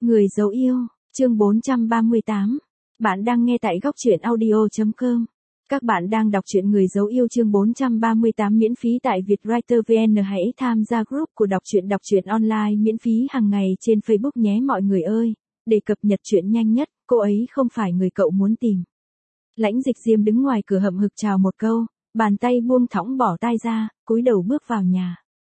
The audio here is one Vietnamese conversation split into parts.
Người dấu yêu, chương 438. Bạn đang nghe tại góc truyện audio.com. Các bạn đang đọc truyện Người dấu yêu chương 438 miễn phí tại Vietwriter VN. Hãy tham gia group của đọc truyện online miễn phí hàng ngày trên Facebook nhé mọi người ơi. Để cập nhật truyện nhanh nhất, cô ấy không phải người cậu muốn tìm. Lãnh Dịch Diêm đứng ngoài cửa hậm hực chào một câu, bàn tay buông thõng bỏ tai ra, cúi đầu bước vào nhà.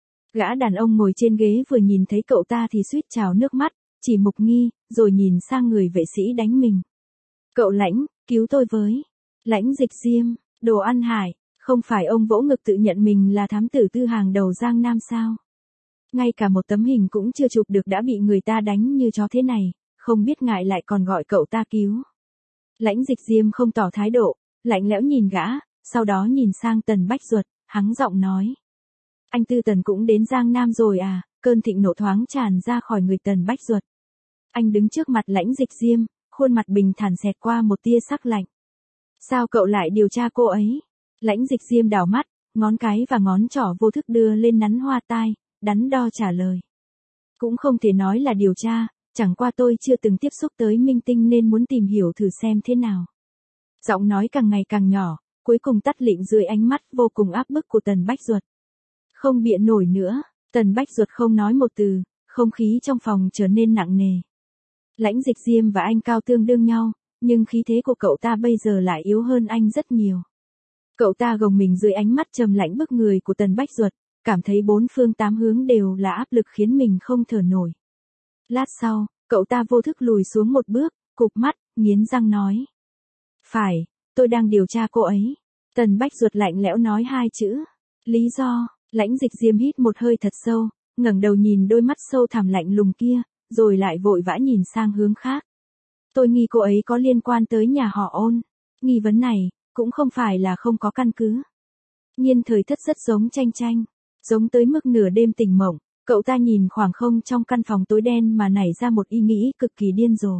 Gã đàn ông ngồi trên ghế vừa nhìn thấy cậu ta thì suýt trào nước mắt, chỉ mục nghi, rồi nhìn sang người vệ sĩ đánh mình. Cậu Lãnh, cứu tôi với. Lãnh Dịch Diêm, đồ ăn hại, không phải ông vỗ ngực tự nhận mình là thám tử tư hàng đầu Giang Nam sao? Ngay cả một tấm hình cũng chưa chụp được đã bị người ta đánh như chó thế này, không biết ngại lại còn gọi cậu ta cứu. Lãnh Dịch Diêm không tỏ thái độ, lạnh lẽo nhìn gã, sau đó nhìn sang Tần Bách Duật, hắng giọng nói. Anh Tư Tần cũng đến Giang Nam rồi à? Cơn thịnh nộ thoáng tràn ra khỏi người Tần Bách Duật. Anh đứng trước mặt Lãnh Dịch Diêm, khuôn mặt bình thản xẹt qua một tia sắc lạnh. Sao cậu lại điều tra cô ấy? Lãnh Dịch Diêm đảo mắt, ngón cái và ngón trỏ vô thức đưa lên nắn hoa tai, đắn đo trả lời. Cũng không thể nói là điều tra, chẳng qua tôi chưa từng tiếp xúc tới minh tinh nên muốn tìm hiểu thử xem thế nào. Giọng nói càng ngày càng nhỏ, cuối cùng tắt lịm dưới ánh mắt vô cùng áp bức của Tần Bách Duật. Không bịa nổi nữa, Tần Bách Duật không nói một từ, không khí trong phòng trở nên nặng nề. Lãnh Dịch Diêm và anh cao tương đương nhau, nhưng khí thế của cậu ta bây giờ lại yếu hơn anh rất nhiều. Cậu ta gồng mình dưới ánh mắt trầm lạnh bức người của Tần Bách Duật, cảm thấy bốn phương tám hướng đều là áp lực khiến mình không thở nổi. Lát sau, cậu ta vô thức lùi xuống một bước, cụp mắt, nghiến răng nói. Phải, tôi đang điều tra cô ấy. Tần Bách Duật lạnh lẽo nói hai chữ. Lý do, Lãnh Dịch Diêm hít một hơi thật sâu, ngẩng đầu nhìn đôi mắt sâu thẳm lạnh lùng kia, rồi lại vội vã nhìn sang hướng khác. Tôi nghi cô ấy có liên quan tới nhà họ Ôn. Nghi vấn này, cũng không phải là không có căn cứ. Nhiên Thời Thất rất giống Tranh Tranh. Giống tới mức nửa đêm tỉnh mộng, cậu ta nhìn khoảng không trong căn phòng tối đen mà nảy ra một ý nghĩ cực kỳ điên rồ.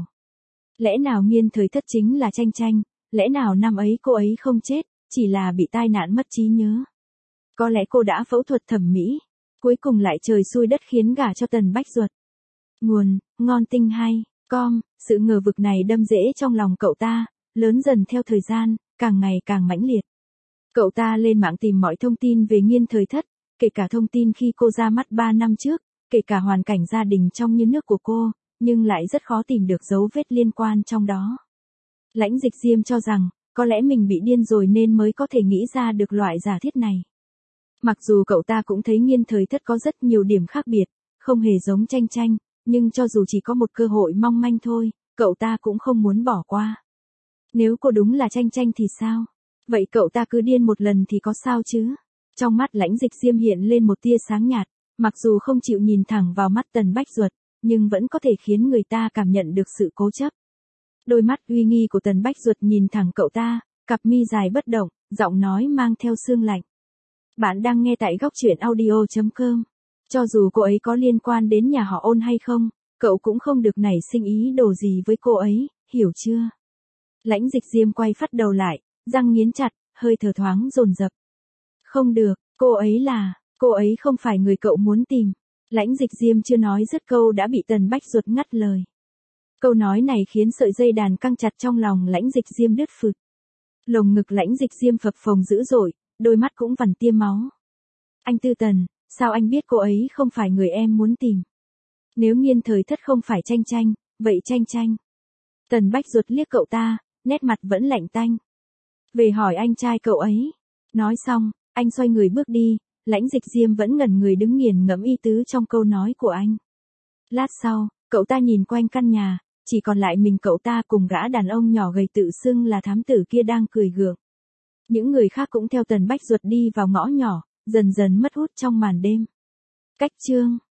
Lẽ nào Nhiên Thời Thất chính là Tranh Tranh, lẽ nào năm ấy cô ấy không chết, chỉ là bị tai nạn mất trí nhớ. Có lẽ cô đã phẫu thuật thẩm mỹ, cuối cùng lại trời xui đất khiến gả cho Tần Bách Duật. Nguồn, ngon tinh hay, com, sự ngờ vực này đâm rễ trong lòng cậu ta, lớn dần theo thời gian, càng ngày càng mãnh liệt. Cậu ta lên mạng tìm mọi thông tin về Nhiên Thời Thất, kể cả thông tin khi cô ra mắt 3 năm trước, kể cả hoàn cảnh gia đình trong như nước của cô, nhưng lại rất khó tìm được dấu vết liên quan trong đó. Lãnh Dịch Diêm cho rằng, có lẽ mình bị điên rồi nên mới có thể nghĩ ra được loại giả thiết này. Mặc dù cậu ta cũng thấy Nhiên Thời Thất có rất nhiều điểm khác biệt, không hề giống Tranh Tranh, nhưng cho dù chỉ có một cơ hội mong manh thôi, cậu ta cũng không muốn bỏ qua. Nếu cô đúng là Tranh Tranh thì sao? Vậy cậu ta cứ điên một lần thì có sao chứ? Trong mắt Lãnh Dịch Diêm hiện lên một tia sáng nhạt, mặc dù không chịu nhìn thẳng vào mắt Tần Bách Duật, nhưng vẫn có thể khiến người ta cảm nhận được sự cố chấp. Đôi mắt uy nghi của Tần Bách Duật nhìn thẳng cậu ta, cặp mi dài bất động, giọng nói mang theo sương lạnh. Bạn đang nghe tại góc truyện audio.com. Cho dù cô ấy có liên quan đến nhà họ Ôn hay không, cậu cũng không được nảy sinh ý đồ gì với cô ấy, hiểu chưa? Lãnh Dịch Diêm quay phắt đầu lại, răng nghiến chặt, hơi thở thoáng dồn dập. Không được, cô ấy không phải người cậu muốn tìm. Lãnh Dịch Diêm chưa nói dứt câu đã bị Tần Bách Duật ngắt lời. Câu nói này khiến sợi dây đàn căng chặt trong lòng Lãnh Dịch Diêm đứt phụt. Lồng ngực Lãnh Dịch Diêm phập phồng dữ dội, đôi mắt cũng vằn tia máu. Anh Tư Tần, sao anh biết cô ấy không phải người em muốn tìm? Nếu Nhiên Thời Thất không phải Tranh Tranh, vậy Tranh Tranh. Tần Bách Duật liếc cậu ta, nét mặt vẫn lạnh tanh. Về hỏi anh trai cậu ấy. Nói xong, anh xoay người bước đi, Lãnh Dịch Diêm vẫn ngẩn người đứng nghiền ngẫm ý tứ trong câu nói của anh. Lát sau, cậu ta nhìn quanh căn nhà, chỉ còn lại mình cậu ta cùng gã đàn ông nhỏ gầy tự xưng là thám tử kia đang cười gượng. Những người khác cũng theo Tần Bách Duật đi vào ngõ nhỏ, dần dần mất hút trong màn đêm. Cách chương